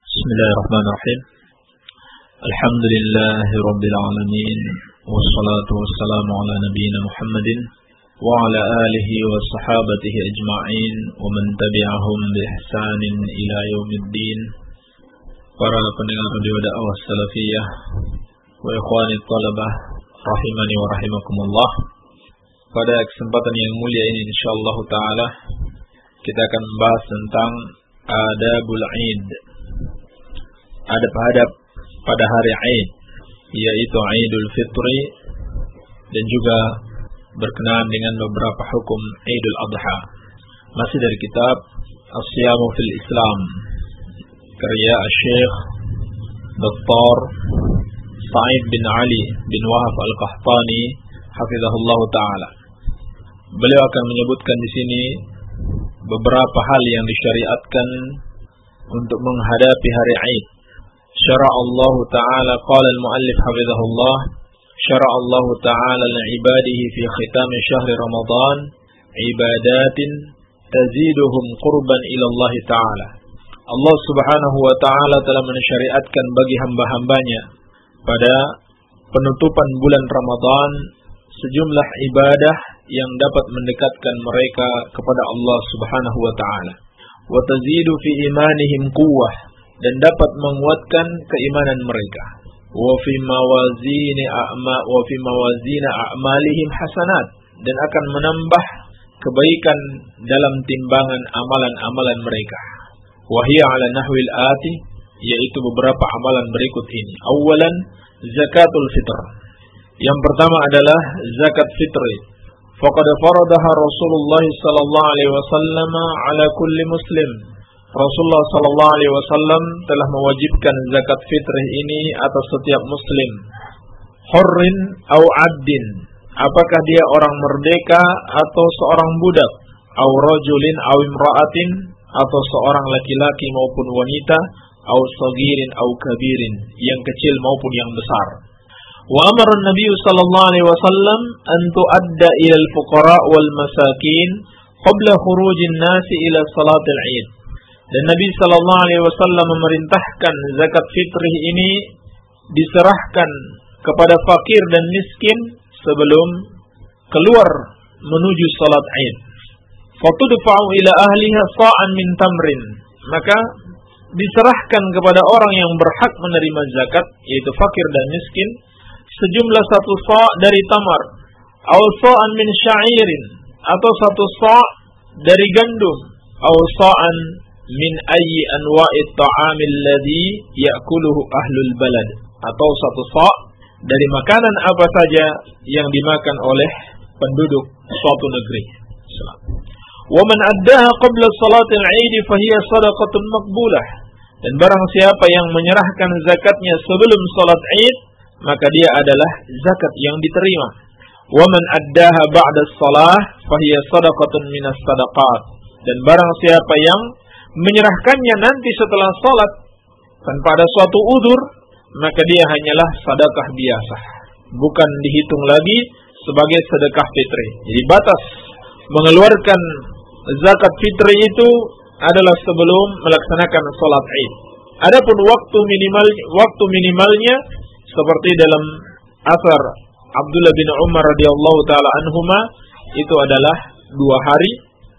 Bismillahirrahmanirrahim. Alhamdulillahi rabbil alamin, wassalatu wassalamu ala nabiyyina Muhammadin wa ala alihi wa sahabatihi ajma'in wa man tabi'ahum bi ihsanin ila yaumiddin. Para pendengar radio dakwah salafiyah wa ikhwani thalabah rahimani wa rahimakumullah. Pada kesempatan yang mulia ini insyaallah taala kita akan membahas tentang adabul Aid. Adab-adab pada hari Aid, yaitu Idul Fitri, dan juga berkenaan dengan beberapa hukum Idul Adha. Masih dari kitab As-Siyamu fil Islam, karya Syekh Dr. Sa'id bin Ali bin Wahab Al-Qahtani hafizahullah taala. Beliau akan menyebutkan di sini beberapa hal yang disyariatkan untuk menghadapi hari Aid. Syara' Allah Ta'ala, qala al-muallif hafizahullah, syara' Allah Ta'ala li'ibadihi fi khitami syahri Ramadan ibadatin taziduhum qurban ila Allah Ta'ala. Allah Subhanahu wa Ta'ala telah mensyariatkan bagi hamba-hambanya pada penutupan bulan Ramadan sejumlah ibadah yang dapat mendekatkan mereka kepada Allah Subhanahu wa Ta'ala. Wa tazidu fi imanihim quwwah, dan dapat menguatkan keimanan mereka. Wa fi mawazin a'malihim hasanat, dan akan menambah kebaikan dalam timbangan amalan-amalan mereka. Wa hiya 'ala nahwil ati, yaitu beberapa amalan berikut ini. Awalan, zakatul fitr. Yang pertama adalah zakat fitri. Faqad faradaha Rasulullah sallallahu alaihi wasallam 'ala kulli muslim. Rasulullah sallallahu alaihi wasallam telah mewajibkan zakat fitrah ini atas setiap muslim. Hurrin au 'abdin, apakah dia orang merdeka atau seorang budak, au rajulin au imra'atin, atau seorang laki-laki maupun wanita, au sagirin au kabirin, yang kecil maupun yang besar. Wa amara an-nabiy sallallahu alaihi wasallam an tu'adda ila al-fuqara wal masakin qabla khurujin nasi ila salatil 'Id. Dan Nabi sallallahu alaihi wasallam memerintahkan zakat fitrah ini diserahkan kepada fakir dan miskin sebelum keluar menuju salat Id. Fatudfa'u ila ahliha sa'an min tamrin, maka diserahkan kepada orang yang berhak menerima zakat, yaitu fakir dan miskin, sejumlah 1 sa' dari tamar, aw sa'an min sya'irin, atau 1 sa' dari gandum, aw sa'an min ayyi anwa'it ta'amil ladzi ya'kuluhu ahlul balad, atau 1 sa' dari makanan apa saja yang dimakan oleh penduduk suatu negeri. Wa man addaha qabla salatil 'Id fa hiya shadaqatun maqbulah. Dan barang siapa yang menyerahkan zakatnya sebelum salat Id, maka dia adalah zakat yang diterima. Wa man addaha ba'da shalah fa hiya shadaqatun minas shadaqat. Dan barang siapa yang menyerahkannya nanti setelah salat tanpa ada suatu udzur, maka dia hanyalah sedekah biasa, bukan dihitung lagi sebagai sedekah fitri. Jadi batas mengeluarkan zakat fitri itu adalah sebelum melaksanakan salat Id. Adapun waktu minimalnya seperti dalam asar Abdullah bin Umar radhiyallahu taala anhuma, itu adalah 2 hari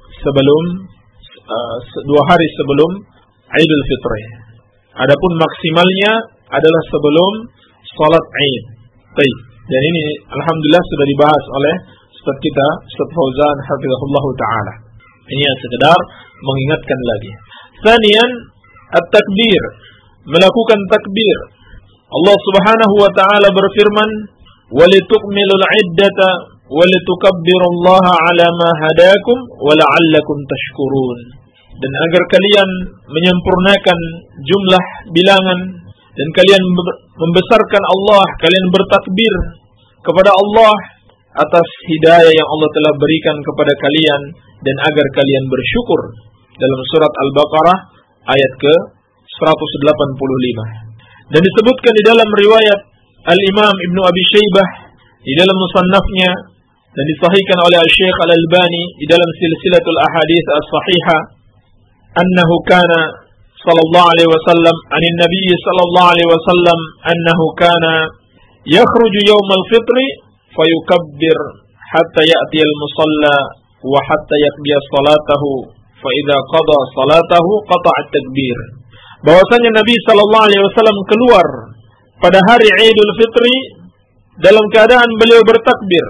sebelum Idul Fitri. Adapun maksimalnya adalah sebelum salat Id. Baik. Dan ini alhamdulillah sudah dibahas oleh Ustaz kita, Ustaz Fauzan hafizahullah taala. Ini yang sekedar mengingatkan lagi. Tsaniyan, at-takbir, melakukan takbir. Allah Subhanahu wa taala berfirman, "Walitukmilul 'iddata walitukabbirullaha 'ala ma hadakum wa la'allakum tashkurun." Dan agar kalian menyempurnakan jumlah bilangan dan kalian membesarkan Allah, kalian bertakbir kepada Allah atas hidayah yang Allah telah berikan kepada kalian, dan agar kalian bersyukur. Dalam surat Al-Baqarah ayat ke-185. Dan disebutkan di dalam riwayat Al-Imam Ibnu Abi Syaibah di dalam musannafnya, dan disahihkan oleh Syekh Al-Albani di dalam silsilatul ahadits as-sahihah, annahu kana sallallahu alaihi wasallam anin Nabi sallallahu alaihi wasallam annahu kana yakhruju yawmal fitri fayukabbir hatta ya'ti al-musalla wa hatta yaqdi salatahu fa idza qada salatahu qata'a at-takbir. Bahwasanya Nabi sallallahu alaihi wasallam keluar pada hari Idul Fitri dalam keadaan beliau bertakbir.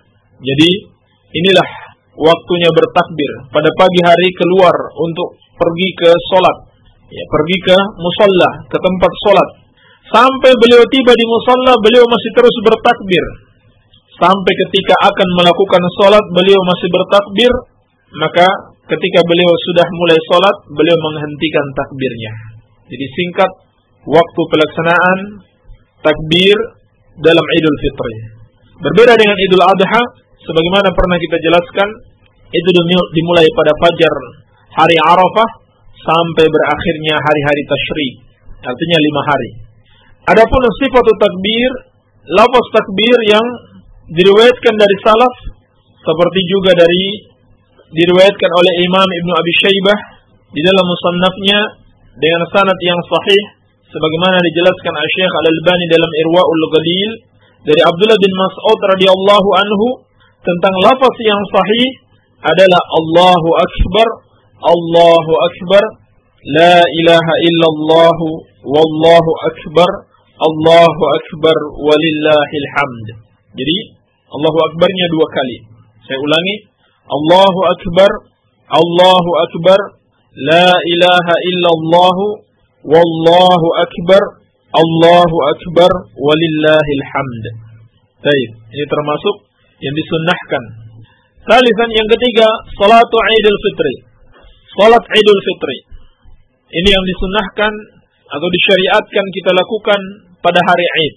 Jadi inilah waktunya bertakbir. Pada pagi hari keluar untuk pergi ke salat, ya, pergi ke musalla, ke tempat salat. Sampai beliau tiba di musalla, beliau masih terus bertakbir. Sampai ketika akan melakukan salat, beliau masih bertakbir. Maka ketika beliau sudah mulai salat, beliau menghentikan takbirnya. Jadi singkat waktu pelaksanaan takbir dalam Idul Fitri. Berbeda dengan Idul Adha, sebagaimana pernah kita jelaskan, itu dimulai pada fajar hari Arafah sampai berakhirnya hari-hari Tasyrik, artinya 5 hari. Adapun sifat takbir, lafaz takbir yang diriwayatkan dari salaf, seperti juga diriwayatkan oleh Imam Ibnu Abi Syaibah di dalam musannafnya dengan sanad yang sahih, sebagaimana dijelaskan Syekh Al-Albani dalam Irwaul Ghalil dari Abdullah bin Mas'ud radhiyallahu anhu tentang lafaz yang sahih adalah Allahu Akbar, Allahu Akbar, la ilaha illallah, wallahu akbar, Allahu Akbar, walillahil hamd. Jadi Allahu Akbarnya 2 kali. Saya ulangi, Allahu Akbar, Allahu Akbar, la ilaha illallah, wallahu akbar, Allahu akbar, walillahil hamd. Baik, ini termasuk yang disunnahkan. Salisan, yang ketiga, salatu Idul Fitri. Salat Idul Fitri. Ini yang disunnahkan atau disyariatkan kita lakukan pada hari Id.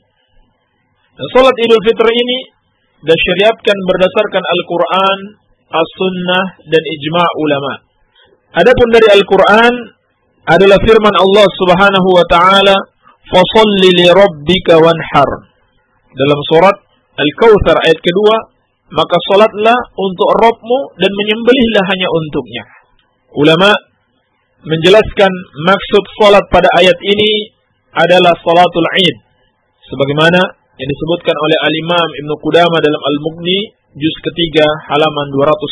Dan salat Idul Fitri ini disyariatkan berdasarkan Al-Quran, As-Sunnah, dan ijma' ulama. Adapun dari Al-Quran adalah firman Allah Subhanahu wa taala, "Fasholli li rabbika wanhar." Dalam surat Al-Kautsar ayat kedua, maka salatlah untuk Rabbmu dan menyembelihlah hanya untuknya. Ulama menjelaskan maksud salat pada ayat ini adalah salatul Id, sebagaimana yang disebutkan oleh Al-Imam Ibnu Qudamah dalam Al-Mughni juz ketiga halaman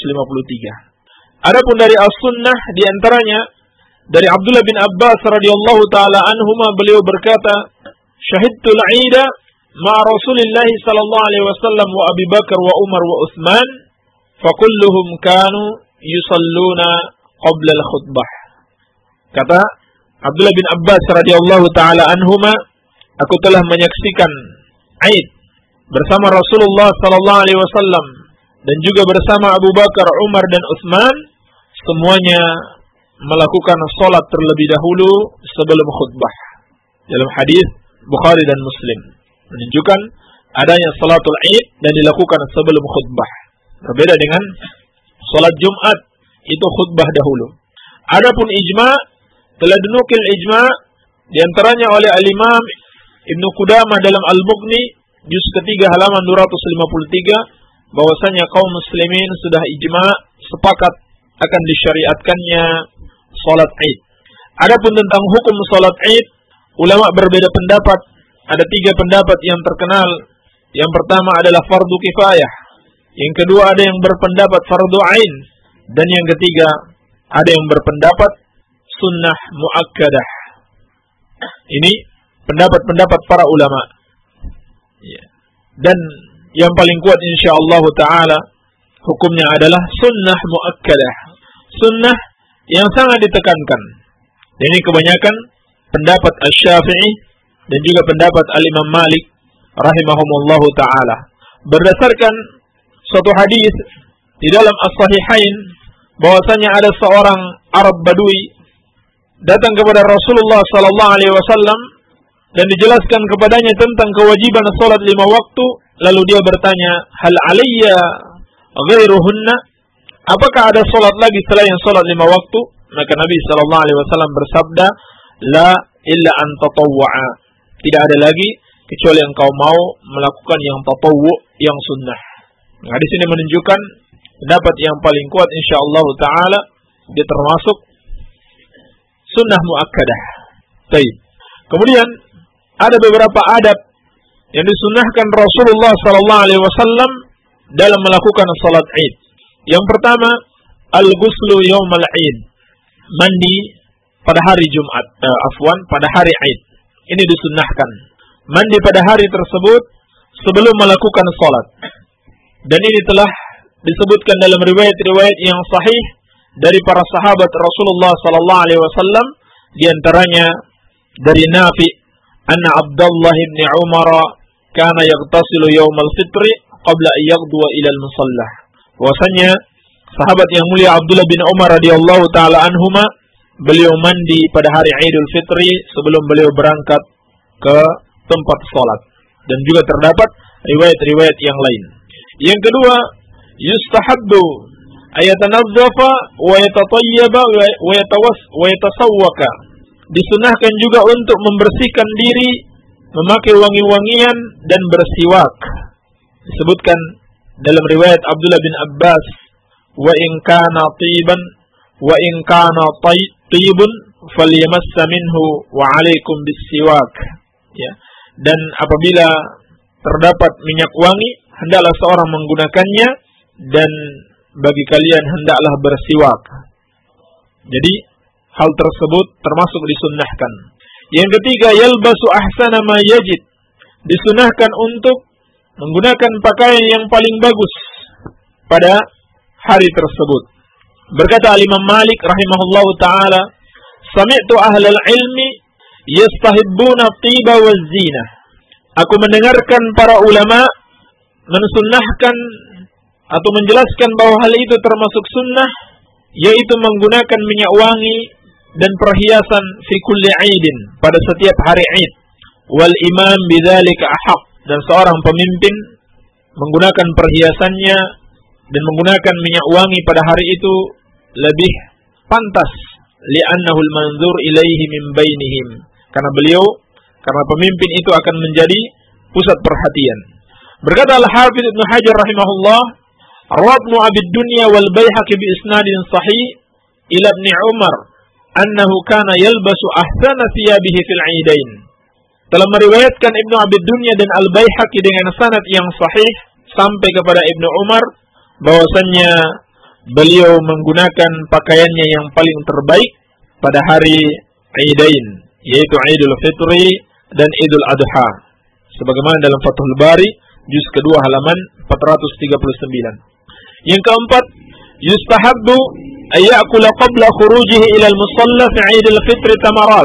253. Adapun dari As-Sunnah, di antaranya dari Abdullah bin Abbas radhiyallahu taala anhuma, beliau berkata, "Syahidtul 'Ida ma'a Rasulillah sallallahu alaihi wasallam wa Abi Bakar wa Umar wa Utsman, fa kulluhum kanu yusalluna qabla al-khutbah." Kata Abdullah bin Abbas radhiyallahu taala anhuma, "Aku telah menyaksikan Id bersama Rasulullah sallallahu alaihi wasallam dan juga bersama Abu Bakar, Umar dan Utsman, semuanya melakukan salat terlebih dahulu sebelum khutbah." Dalam hadis Bukhari dan Muslim menunjukkan adanya salatul Id dan dilakukan sebelum khutbah. Berbeda dengan salat Jumat, itu khutbah dahulu. Adapun ijma', telah dinukil ijma' di antaranya oleh Al-Imam Ibnu Qudamah dalam Al-Mughni juz ketiga halaman 253, bahwasanya kaum muslimin sudah ijma' sepakat akan disyariatkannya salat Id. Adapun tentang hukum salat Id, ulama berbeda pendapat. Ada 3 pendapat yang terkenal. Yang pertama adalah fardu kifayah. Yang kedua ada yang berpendapat fardu ain. Dan yang ketiga ada yang berpendapat sunnah muakkadah. Ini pendapat-pendapat para ulama. Dan yang paling kuat insyaallah taala hukumnya adalah sunnah muakkadah. Sunnah yang sangat ditekankan. Dan ini kebanyakan pendapat Asy-Syafi'i dan juga pendapat Al-Imam Malik rahimahumullahu taala. Berdasarkan suatu hadis di dalam As-Sahihain, bahwasanya ada seorang Arab Badui datang kepada Rasulullah sallallahu alaihi wasallam dan dijelaskan kepadanya tentang kewajiban salat 5 waktu. Lalu dia bertanya, "Hal alayya ghairuhunna?" Apakah ada salat lagi selain salat 5 waktu? Maka Nabi sallallahu alaihi wasallam bersabda, "La illa an tatawwa'a." Tidak ada lagi kecuali engkau mau melakukan yang tatawwu', yang sunnah. Nah, di sini menunjukkan pendapat yang paling kuat insyaallah taala, dia termasuk sunnah muakkadah. Baik. Kemudian ada beberapa adab yang disunnahkan Rasulullah sallallahu alaihi wasallam dalam melakukan salat Id. Yang pertama, al-ghuslu yaumal Id. Mandi pada hari Jumat, pada hari Id. Ini disunnahkan. Mandi pada hari tersebut sebelum melakukan salat. Dan ini telah disebutkan dalam riwayat-riwayat yang sahih dari para sahabat Rasulullah sallallahu alaihi wasallam, di antaranya dari Nafi anna Abdullah bin Umar kana yaghtasilu yaumal fitri qabla an yaghduwa ila al-musalla. Bahwasanya sahabat yang mulia Abdullah bin Umar radhiyallahu taala anhuma, beliau mandi pada hari Idul Fitri sebelum beliau berangkat ke tempat salat. Dan juga terdapat riwayat-riwayat yang lain. Yang kedua, yustahabbu ayatanazzafa wa yatatayyaba wa yatasawwaka. Disunahkan juga untuk membersihkan diri, memakai wangi-wangian dan bersiwak. Disebutkan dalam riwayat Abdullah bin Abbas, wa in kana tiban wa in kana tibun falyamassa minhu wa 'alaikum bis-siwak. Ya. Dan apabila terdapat minyak wangi, hendaklah seorang menggunakannya, dan bagi kalian hendaklah bersiwak. Jadi hal tersebut termasuk disunnahkan. Yang ketiga, yalbasu ahsana ma yajid. Disunnahkan untuk menggunakan pakaian yang paling bagus pada hari tersebut. Berkata Imam Malik rahimahullahu taala, sami'tu ahlal ilmi yastahibbuna tiba wa zina. Aku mendengarkan para ulama mensunnahkan atau menjelaskan bahwa hal itu termasuk sunnah, yaitu menggunakan minyak wangi dan perhiasan fi kulli 'idin, pada setiap hari Id. Wal imam bidzalika ahaq, dan seorang pemimpin menggunakan perhiasannya dan menggunakan minyak wangi pada hari itu lebih pantas, li'annahu al-manzur ilaihi min bainihim, karena pemimpin itu akan menjadi pusat perhatian. Berkata Al-Hafidz Ibnu Hajar rahimahullah, Rawatnu Abid Dunya wal Baihaqi bi isnadin sahih ila Ibn Umar annahu kana yalbasu ahsana thiyabihi fil 'idain. Telah meriwayatkan Ibnu Abid Dunya dan Al-Baihaqi dengan sanad yang sahih sampai kepada Ibnu Umar bahwasannya beliau menggunakan pakaiannya yang paling terbaik pada hari Idain, yaitu Idul Fitri dan Idul Adha, sebagaimana dalam Fathul Bari juz kedua halaman 439. Yang keempat, yustahabbu ayyakula qabla khurujihi ila al-musalla fi Idul Fitri tamarat.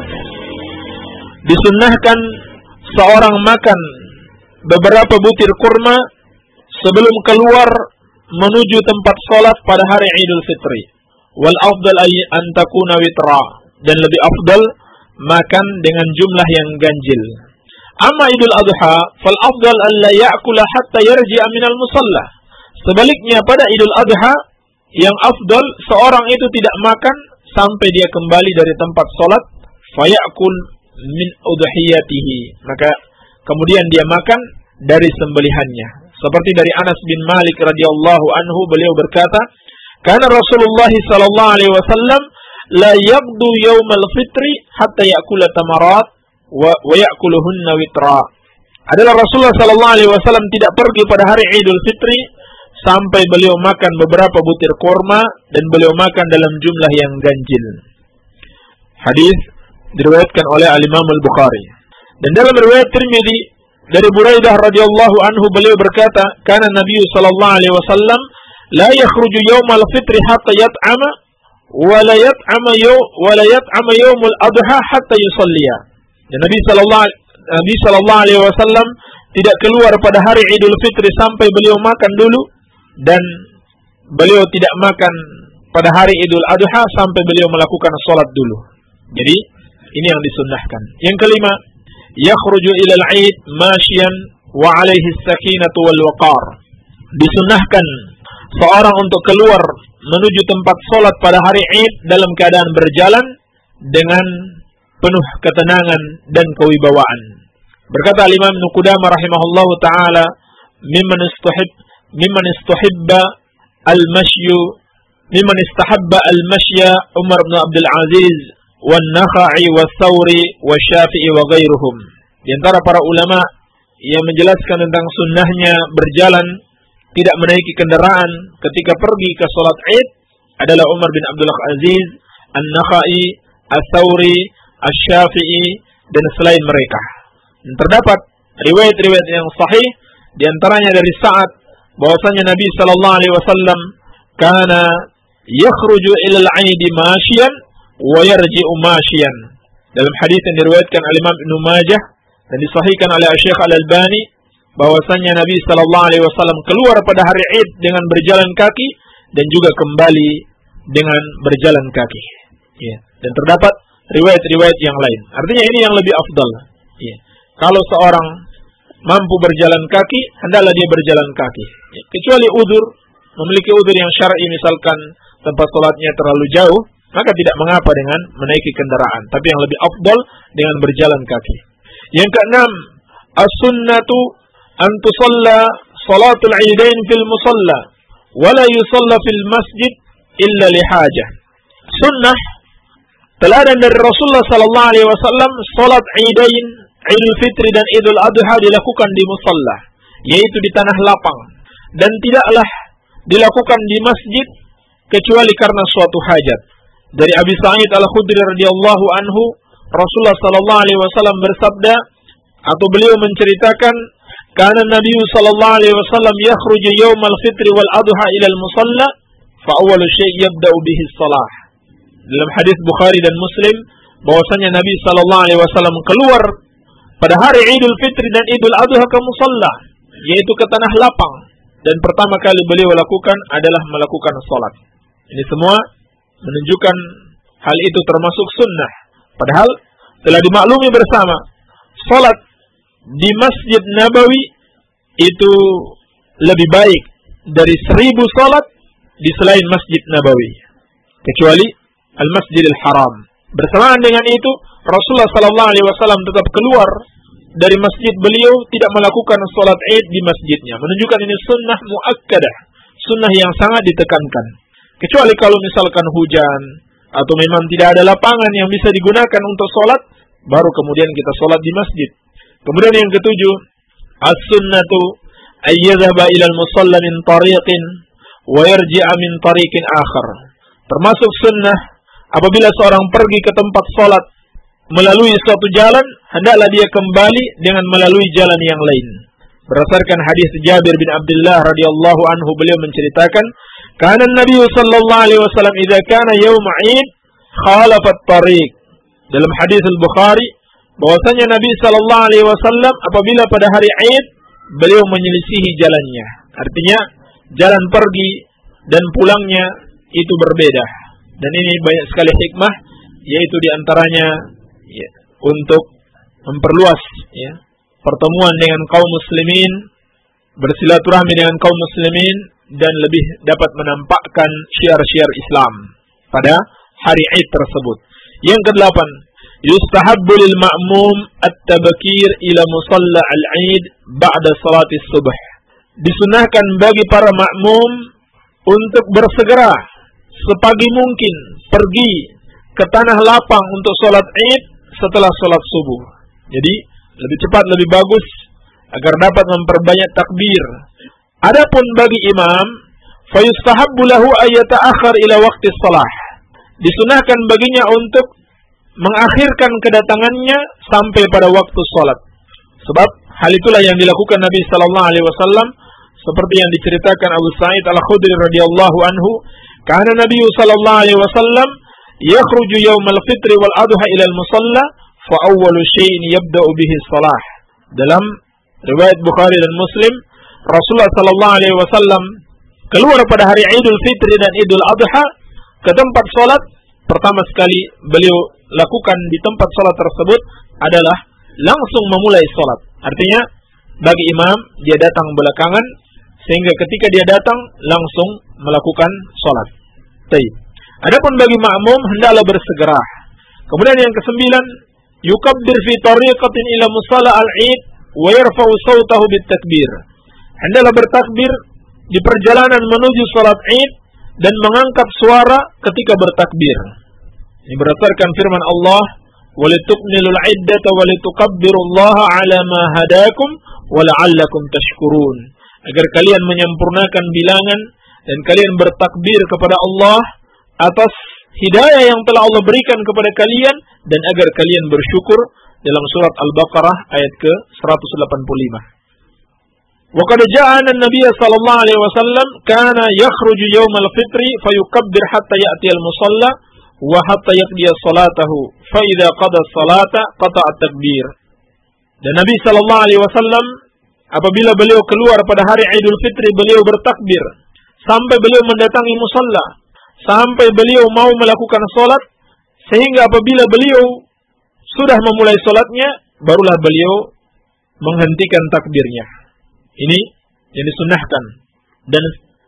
Disunnahkan seorang makan beberapa butir kurma sebelum keluar menuju tempat salat pada hari Idul Fitri. Wal afdal an takuna witra, dan lebih afdal makan dengan jumlah yang ganjil. Amma Idul Adha fal afdal alla ya'kula hatta yarji'a minal musalla. Sebaliknya pada Idul Adha yang afdal seorang itu tidak makan sampai dia kembali dari tempat salat, fayakul min udhiyatihi, maka kemudian dia makan dari sembelihannya. Seperti dari Anas bin Malik radhiyallahu anhu, beliau berkata, "Kana Rasulullah sallallahu alaihi wasallam la yaqdu yaumal fitri hatta ya'kula tamarat wa ya'kuluhunna witra." Adalah Rasulullah sallallahu alaihi wasallam tidak pergi pada hari Idul Fitri sampai beliau makan beberapa butir kurma dan beliau makan dalam jumlah yang ganjil. Hadis diriwayatkan oleh Al-Imam Al-Bukhari. Dan dalam riwayat Tirmidzi dari Buraidah radhiyallahu anhu, beliau berkata, "Kana Nabi sallallahu alaihi wasallam la yakhruju yaumal fitri hatta yat'ama wa la yat'ama yaumul adha hatta yusalliya." Dan Nabi sallallahu alaihi wasallam tidak keluar pada hari Idul Fitri sampai beliau makan dulu, dan beliau tidak makan pada hari Idul Adha sampai beliau melakukan salat dulu. Jadi ini yang disunnahkan. Yang kelima, yakhruju ilal 'id masyian wa 'alaihi as-sakinatu wal waqar. Disunnahkan seorang untuk keluar menuju tempat salat pada hari Id dalam keadaan berjalan dengan penuh ketenangan dan kewibawaan. Berkata Imam Ibnu Qudamah rahimahullahu taala, mimman istahabba al-mashya Umar bin Abdul Aziz wan Nakhai was Thawri was Syafi'i wa ghairuhum. Di antara para ulama yang menjelaskan tentang sunnahnya berjalan tidak menaiki kendaraan ketika pergi ke salat Id adalah Umar bin Abdul Aziz, An-Nakhai, Ats-Tsauri, Asy-Syafi'i dan selain mereka. Dan terdapat riwayat-riwayat yang sahih di antaranya dari Sa'ad bahwasanya Nabi sallallahu alaihi wasallam kana yakhruju ila al-'Aid mashiyan wa yarji'u mashiyan. Dalam hadis yang diriwayatkan oleh Imam Ibnu Majah dan disahihkan oleh Syekh Al-Albani bahwasanya Nabi sallallahu alaihi wasallam keluar pada hari Id dengan berjalan kaki dan juga kembali dengan berjalan kaki. Ya. Dan terdapat riwayat-riwayat yang lain. Artinya ini yang lebih afdal. Ya. Kalau seorang mampu berjalan kaki, hendaklah dia berjalan kaki. Ya. Kecuali udzur, memiliki udzur yang syar'i, misalkan tempat salatnya terlalu jauh, maka tidak mengapa dengan menaiki kendaraan. Tapi yang lebih afdal dengan berjalan kaki. Yang keenam, as-sunnatu an tusalla salatul 'idain fil musalla wa la yusalla fil masjid illa li hajah. Sunnah teladan dari Rasulullah sallallahu alaihi wasallam salat 'idain, Idul Fitri dan Idul Adha dilakukan di musalla, yaitu di tanah lapang, dan tidaklah dilakukan di masjid kecuali karena suatu hajat. Dari Abi Sa'id Al-Khudri radhiyallahu anhu, Rasulullah sallallahu alaihi wasallam bersabda atau beliau menceritakan, "Kana Nabi sallallahu alaihi wasallam yakhruju yaumal fitri wal adha ila al-musalla, fa awwalu syai' yabda'u bihi shalah." Dalam hadis Bukhari dan Muslim bahwasanya Nabi sallallahu alaihi wasallam keluar pada hari Idul Fitri dan Idul Adha ke musalla, yaitu ke tanah lapang, dan pertama kali beliau lakukan adalah melakukan salat. Ini semua menunjukkan hal itu termasuk sunnah. Padahal telah dimaklumi bersama, salat di Masjid Nabawi itu lebih baik dari 1000 salat di selain Masjid Nabawi, kecuali Al-Masjidil Haram. Bersamaan dengan itu, Rasulullah sallallahu alaihi wasallam tetap keluar dari masjid beliau, tidak melakukan salat Id di masjidnya. Menunjukkan ini sunnah muakkadah, sunnah yang sangat ditekankan. Kecuali kalau misalkan hujan atau memang tidak ada lapangan yang bisa digunakan untuk salat, baru kemudian kita salat di masjid. Kemudian yang ketujuh, as-sunnatu ayyadhaba ila al-musalla min tariqin wa yarji'a min tariqin akhar. Termasuk sunnah apabila seorang pergi ke tempat salat melalui suatu jalan, hendaklah dia kembali dengan melalui jalan yang lain. Berdasarkan hadis Jabir bin Abdullah radhiyallahu anhu, beliau menceritakan, "Kana Nabi sallallahu alaihi wasallam idza kana yaum 'id khalafa at-tariq." Dalam hadis Al-Bukhari bahwasanya Nabi sallallahu alaihi wasallam apabila pada hari Id beliau menyelisihi jalannya. Artinya jalan pergi dan pulangnya itu berbeda. Dan ini banyak sekali hikmah, yaitu diantaranya ya, untuk memperluas ya, pertemuan dengan kaum muslimin, bersilaturahmi dengan kaum muslimin, dan lebih dapat menampakkan syiar-syiar Islam pada hari Id tersebut. Yang kedelapan, yustahabbu lil ma'mum at-tabakir ila musalla al-Id ba'da salatis subh. Disunahkan bagi para makmum untuk bersegera sepagi mungkin pergi ke tanah lapang untuk salat Id setelah salat subuh. Jadi lebih cepat lebih bagus agar dapat memperbanyak takbir. Adapun bagi imam, fayustahabbu lahu ayyata'akhkhar ila waqti shalah. Disunahkan baginya untuk mengakhirkan kedatangannya sampai pada waktu salat. Sebab hal itulah yang dilakukan Nabi sallallahu alaihi wasallam, seperti yang diceritakan Abu Sa'id Al-Khudri radhiyallahu anhu, kana Nabi sallallahu alaihi wasallam yakhruju yaumal fitri wal adha ila al-musalla fa awwalu syai'in yabda'u bihi shalah. Dalam riwayat Bukhari dan Muslim, Rasulullah sallallahu alaihi wasallam keluar pada hari Idul Fitri dan Idul Adha ke tempat salat. Pertama sekali beliau lakukan di tempat salat tersebut adalah langsung memulai salat. Artinya bagi imam dia datang belakangan, sehingga ketika dia datang langsung melakukan salat. Baik. Adapun bagi makmum hendaklah bersegera. Kemudian yang kesembilan, yukabbir fi tariqatin ila musalla al-Id wa yarfa'u sautahu bit-takbir. Hendaklah bertakbir di perjalanan menuju salat Id dan mengangkat suara ketika bertakbir. Ini berdasarkan firman Allah, "Walitukmilul 'iddata walitukabbirullaha 'ala ma hadakum wa la'allakum tashkurun." Agar kalian menyempurnakan bilangan dan kalian bertakbir kepada Allah atas hidayah yang telah Allah berikan kepada kalian dan agar kalian bersyukur, dalam surat Al-Baqarah ayat ke-185. Wa qad ja'ana an-nabiy sallallahu alaihi wasallam kana yakhruju yawmal fitri fayukabbir hatta ya'ti al-musalla wa hatta yaqdi salatahu fa idza qada as-salata qata'a at-takbir. Dan Nabi sallallahu alaihi wasallam apabila beliau keluar pada hari Idul Fitri, beliau bertakbir sampai beliau mendatangi musalla, sampai beliau mau melakukan salat, sehingga apabila beliau sudah memulai salatnya, barulah beliau menghentikan takbirnya. Ini yang disunnahkan dan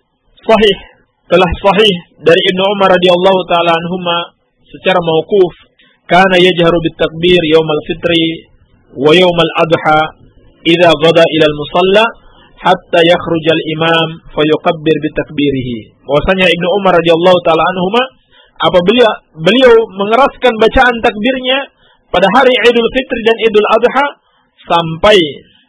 telah sahih dari Ibnu Umar radhiyallahu taala anhuma secara mauquf, kana yajharu bit takbir yaumal fitri wa yaumal adha idza ghada ila al musalla hatta yakhruj al imam fayukabbir bit takbirihi. Bahwasanya Ibnu Umar radhiyallahu taala anhuma apabila beliau mengeraskan bacaan takbirnya pada hari Idul Fitri dan Idul Adha sampai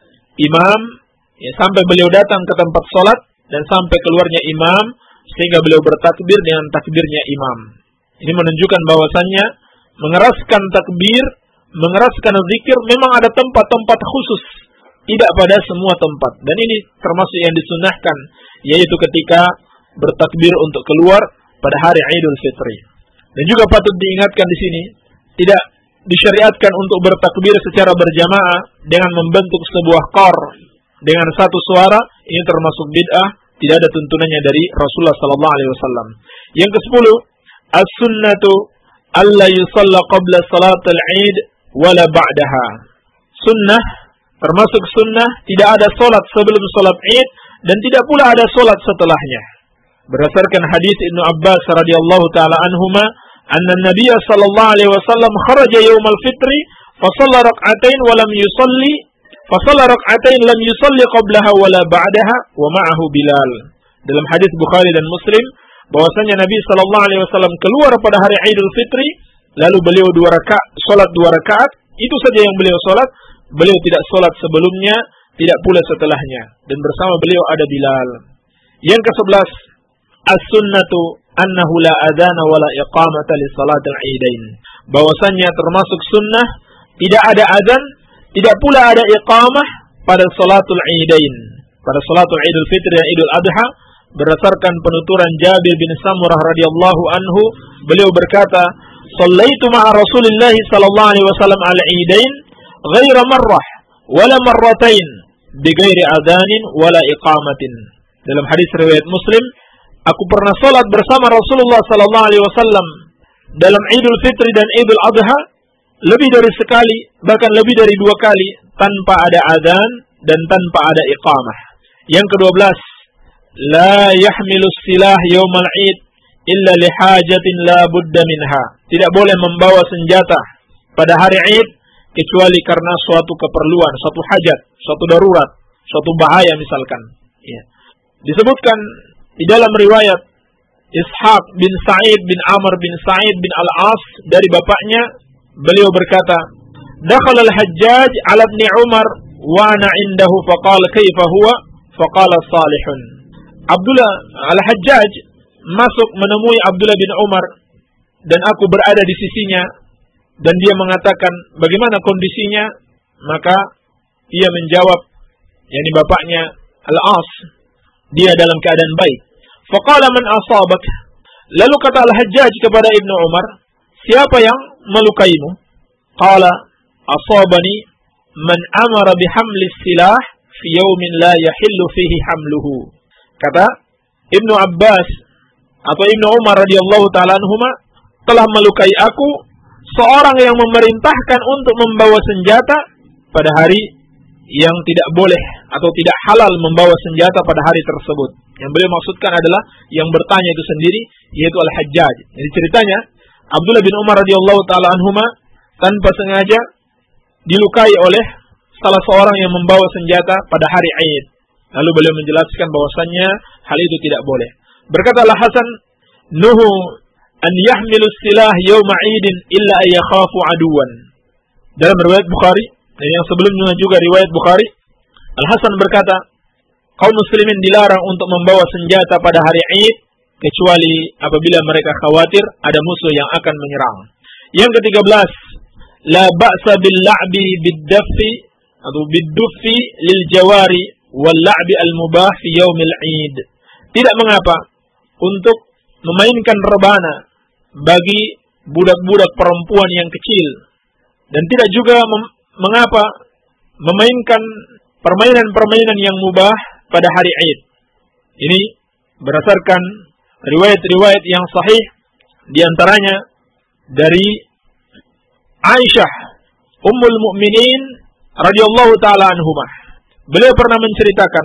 imam, sampai beliau datang ke tempat salat dan sampai keluarnya imam, sehingga beliau bertakbir dengan takbirnya imam. Ini menunjukkan bahwasannya mengeraskan takbir, mengeraskan zikir memang ada tempat-tempat khusus, tidak pada semua tempat. Dan ini termasuk yang disunnahkan, yaitu ketika bertakbir untuk keluar pada hari Idul Fitri. Dan juga patut diingatkan di sini, tidak disyariatkan untuk bertakbir secara berjamaah dengan membentuk sebuah qor dengan satu suara. Ini termasuk bid'ah, tidak ada tuntunannya dari Rasulullah sallallahu alaihi wasallam. Yang ke-10, as-sunnatu alla yusalla qabla salatil 'id wala ba'daha. Sunnah, termasuk sunnah, tidak ada salat sebelum salat Id dan tidak pula ada salat setelahnya. Berdasarkan hadis Ibnu Abbas radhiyallahu taala anhuma, anna an-nabiy sallallahu alaihi wasallam kharaja yaumal fitri fa shalla rak'atain wa lam yusalli fa shalla rak'atain lam yusalli qablaha wala ba'daha wa ma'ahu Bilal. Dalam hadis Bukhari dan Muslim bahwasanya Nabi sallallahu alaihi wasallam keluar pada hari Idul Fitri, lalu beliau salat 2 rakaat, itu saja yang beliau salat. Beliau tidak salat sebelumnya, tidak pula setelahnya, dan bersama beliau ada Bilal. Yang ke-11, as-sunnatu annahu la adana wa la iqamata li salatil 'idain. Bahwasanya termasuk sunnah tidak ada adzan, tidak pula ada iqamah pada salatul 'idain, pada salatul Idul Fitri dan Idul Adha. Berdasarkan penuturan Jabir bin Samurah radhiyallahu anhu, beliau berkata, "Shallaitu ma'a Rasulillah sallallahu alaihi wasallam al-'idain ghaira marrah wala marratain bighairi adzanin wala iqamatin." Dalam hadis riwayat Muslim, aku pernah salat bersama Rasulullah sallallahu alaihi wasallam dalam Idul Fitri dan Idul Adha lebih dari sekali, bahkan lebih dari 2 kali, tanpa ada adzan dan tanpa ada iqamah. Yang ke-12, la yahmilu silah yaumal 'id illa lihajatin la budda minha. Tidak boleh membawa senjata pada hari Id kecuali karena suatu keperluan, suatu hajat, suatu darurat, suatu bahaya misalkan. Ya. Disebutkan di dalam riwayat Ishaq bin Sa'id bin Amr bin Sa'id bin Al-As dari bapaknya, beliau berkata, "Dakhala al-Hajjaj 'ala ibn Umar wa ana 'indahu faqala kaifa huwa?" Faqala salihun. Abdullah al-Hajjaj masuk menemui Abdullah bin Umar dan aku berada di sisinya, dan dia mengatakan, "Bagaimana kondisinya?" Maka ia menjawab, yakni bapaknya Al-As, "Dia dalam keadaan baik." Faqala man asabak? Lalu kata Al-Hajjaj kepada Ibnu Umar, "Siapa yang melukaimu?" Qala, "Asabani man amara bihamli silah fi yawmin la yahillu fihi hamluhu." Kata Ibnu Abbas atau Ibnu Umar radhiyallahu taala anhuma, telah melukai aku seorang yang memerintahkan untuk membawa senjata pada hari yang tidak boleh atau tidak halal membawa senjata pada hari tersebut. Yang beliau maksudkan adalah yang bertanya itu sendiri, yaitu Al-Hajjaj. Jadi ceritanya, Abdullah bin Umar radhiyallahu taala anhuma tanpa sengaja dilukai oleh salah seorang yang membawa senjata pada hari Id. Lalu beliau menjelaskan bahwasannya hal itu tidak boleh. Berkata Al-Hasan, "Nuhu an yahmilu silah yawma 'idin illa ay yakhafu aduwan. Dalam riwayat Bukhari, dan yang sebelumnya juga riwayat Bukhari, Al-Hasan berkata, kaum muslimin dilarang untuk membawa senjata pada hari Id kecuali apabila mereka khawatir ada musuh yang akan menyerang. Yang ke-13, la ba'sa bil la'bi bid-daffi atau bid-duffi lil jawari wal la'bi al-mubah fi yaumil Id. Tidak mengapa untuk memainkan rebana bagi budak-budak perempuan yang kecil, dan tidak juga mengapa memainkan permainan-permainan yang mubah pada hari Id. Ini berdasarkan riwayat-riwayat yang sahih, di antaranya dari Aisyah Ummul Mukminin radhiyallahu taala anhumah. Beliau pernah menceritakan,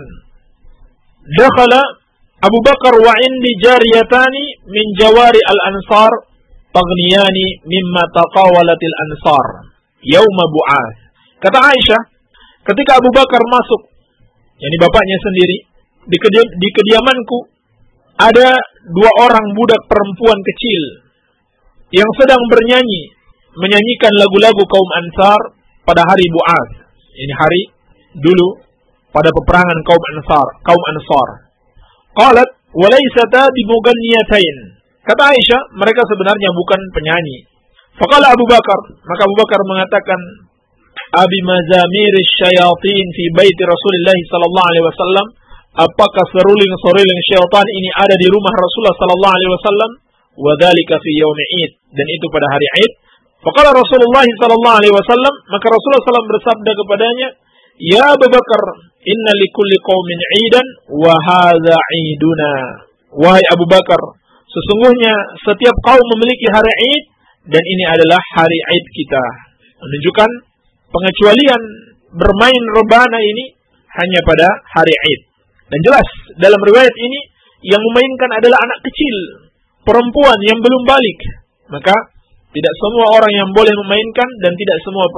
dakhala Abu Bakar wa indi jariyatani min jawari al-ansar taghniyani mimma taqawalatil ansar yauma bu'ath. Kata Aisyah, ketika Abu Bakar masuk, yakni bapaknya sendiri, di kediamanku ada 2 orang budak perempuan kecil yang sedang menyanyikan lagu-lagu kaum Ansar pada hari Bu'ath. Ini hari dulu pada peperangan kaum Ansar. Qalat walaysata bimuganniyatain. Kata Aisyah, mereka sebenarnya bukan penyanyi. Faqala Abu Bakar, maka Abu Bakar mengatakan, abi mazamiris syayatin fi baiti Rasulullah sallallahu alaihi wasallam, apakah seruling-seruling syaitan ini ada di rumah Rasulullah sallallahu alaihi wasallam? Wa dzalika fi yaumi Id, dan itu pada hari Id. Faqala Rasulullah sallallahu alaihi wasallam, maka Rasulullah sallallahu bersabda kepadanya, ya Abu Bakar, inna likulli qaumin 'idan wa hadza 'iduna. Wahai Abu Bakar, sesungguhnya setiap kaum memiliki hari Id, dan ini adalah hari Id kita. Menunjukkan pengecualian bermain rebana ini hanya pada hari Id. Dan jelas dalam riwayat ini yang memainkan adalah anak kecil, perempuan yang belum balik. Maka tidak semua orang yang boleh memainkan, dan tidak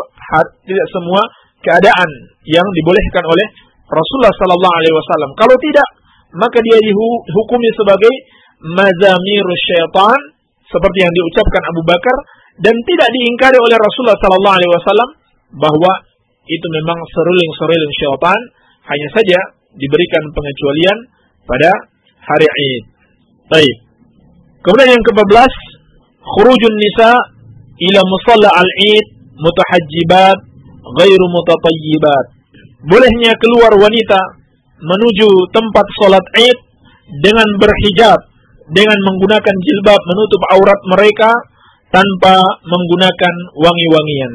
semua keadaan yang dibolehkan oleh Rasulullah sallallahu alaihi wasallam. Kalau tidak, maka dia dihukumi sebagai mazamirus syaitan, seperti yang diucapkan Abu Bakar, dan tidak diingkari oleh Rasulullah sallallahu alaihi wasallam bahwa itu memang seruling-seruling syaitan, hanya saja diberikan pengecualian pada hari Id. Baik. Kemudian yang ke-14, khurujun nisa ila musalla al-Id mutahajjibat ghairu mutatayyibat. Bolehnya keluar wanita menuju tempat salat Id dengan berhijab, dengan menggunakan jilbab menutup aurat mereka tanpa menggunakan wangi-wangian.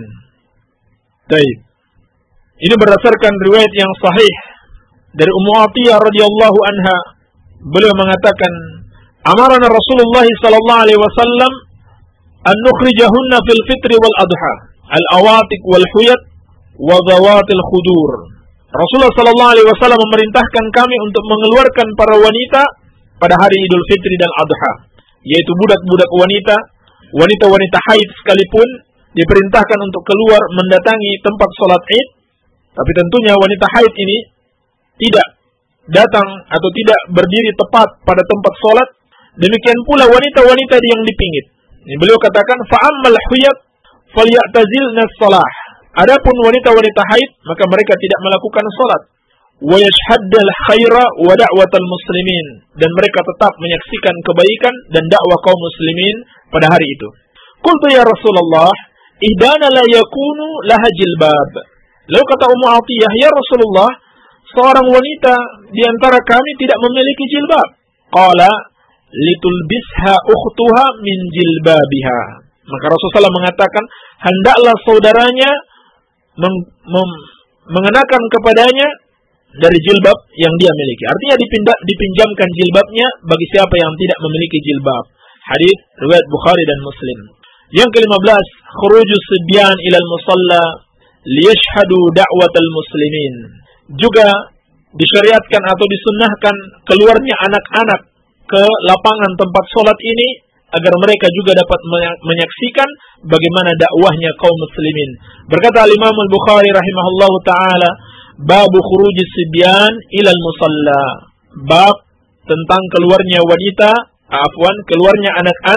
Baik. Ini berdasarkan riwayat yang sahih dari Ummu Atiyah radhiyallahu anha. Beliau mengatakan, amarana Rasulullah sallallahu alaihi wasallam an nukhrijahunna fil fitri wal adha, al awatiq wal huyat wa dhawatil khudur. Rasulullah sallallahu alaihi wasallam memerintahkan kami untuk mengeluarkan para wanita pada hari Idul Fitri dan Adha, yaitu budak-budak wanita, wanita-wanita haid sekalipun diperintahkan untuk keluar mendatangi tempat salat Id. Tapi tentunya wanita haid ini tidak datang atau tidak berdiri tepat pada tempat salat. Demikian pula wanita-wanita yang dipingit. Ini beliau katakan, fa'ammal huyat falyatazilna shalah. Adapun wanita-wanita haid, maka mereka tidak melakukan salat. Wa yashhaddal khaira wa da'watal muslimin, dan mereka tetap menyaksikan kebaikan dan dakwah kaum muslimin pada hari itu. Qultu ya Rasulullah, ihdana la yakunu laha jilbab. Lalu kata Ummu Atiyah, ya Rasulullah, seorang wanita di antara kami tidak memiliki jilbab. Qala litulbisha ukhtuha min jilbabiha. Maka Rasulullah mengatakan, hendaklah saudaranya mengenakan kepadanya dari jilbab yang dia miliki. Artinya dipinjamkan jilbabnya bagi siapa yang tidak memiliki jilbab. Hadis riwayat Bukhari dan Muslim. Yang ke-15, khurujus sibyan ilal musalla liyashhadu da'watal muslimin. Juga disyariatkan atau disunnahkan keluarnya anak-anak ke lapangan tempat sholat ini agar mereka juga dapat menyaksikan bagaimana dakwahnya kaum muslimin. Berkata Imam Al-Bukhari rahimahullahu taala, bab khurujis sibyan ilal musalla. Bab tentang keluarnya keluarnya anak-anak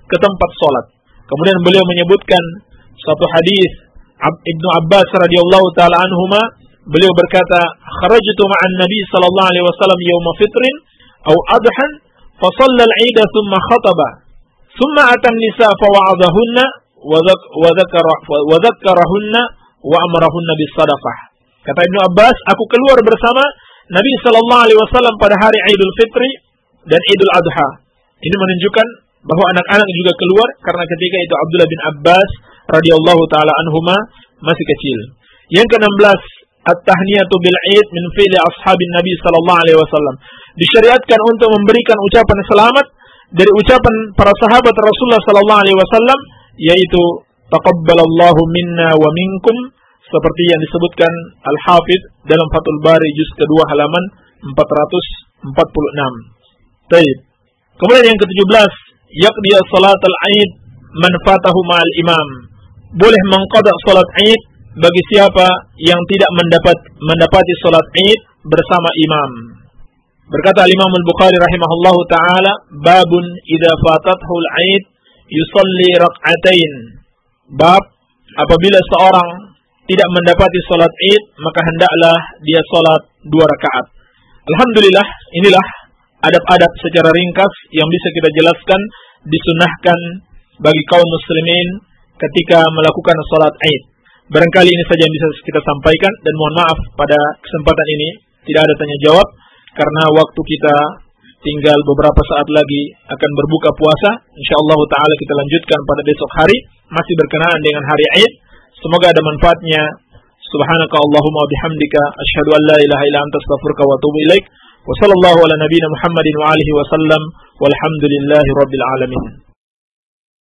ke tempat sholat. Kemudian beliau menyebutkan satu hadis Ibnu Abbas radhiyallahu taala anhuma, beliau berkata, "Kharajtu ma'an Nabi sallallahu alaihi wasallam yauma fitrin aw adhan, fa shalla al-'id thumma khataba, thumma ata an-nisa fa wa'adahunna wa dzakkarahunna wa amarahunna bis-shadaqah." Kata Ibnu Abbas, aku keluar bersama Nabi sallallahu alaihi wasallam pada hari Idul Fitri dan Idul Adha. Ini menunjukkan bahwa anak-anak juga keluar karena ketika itu Abdullah bin Abbas radhiyallahu taala anhuma masih kecil. Yang ke-16, at-tahniyatu bil 'id min fi'li ashabin Nabi sallallahu alaihi wasallam. Disyariatkan untuk memberikan ucapan selamat dari ucapan para sahabat Rasulullah sallallahu alaihi wasallam, yaitu taqabbalallahu minna wa minkum, seperti yang disebutkan Al-Hafidz dalam Fathul Bari juz kedua halaman 446. Baik. Kemudian yang ke-17, yaqdi salat al-'id man fatahu ma'al imam. Boleh mengqada salat Id bagi siapa yang tidak mendapati salat Id bersama imam. Berkata Imam Al-Bukhari rahimahullahu taala, babun idza fatathu al-'id yusalli rak'atain. Bab apabila seorang tidak mendapati salat Id, maka hendaklah dia salat 2 rakaat. Alhamdulillah, inilah adab-adab secara ringkas yang bisa kita jelaskan disunahkan bagi kaum muslimin ketika melakukan salat Id. Barangkali ini saja yang bisa kita sampaikan, dan mohon maaf pada kesempatan ini tidak ada tanya jawab karena waktu kita tinggal beberapa saat lagi akan berbuka puasa. Insyaallah taala kita lanjutkan pada besok hari, masih berkenaan dengan hari Id. Semoga ada manfaatnya. Subhanaka Allahumma wa bihamdika asyhadu an la ilaha illa anta astaghfiruka wa atubu ilaik. Wa sallallahu ala nabiyyina Muhammadin wa alihi wa sallam walhamdulillahi rabbil alamin.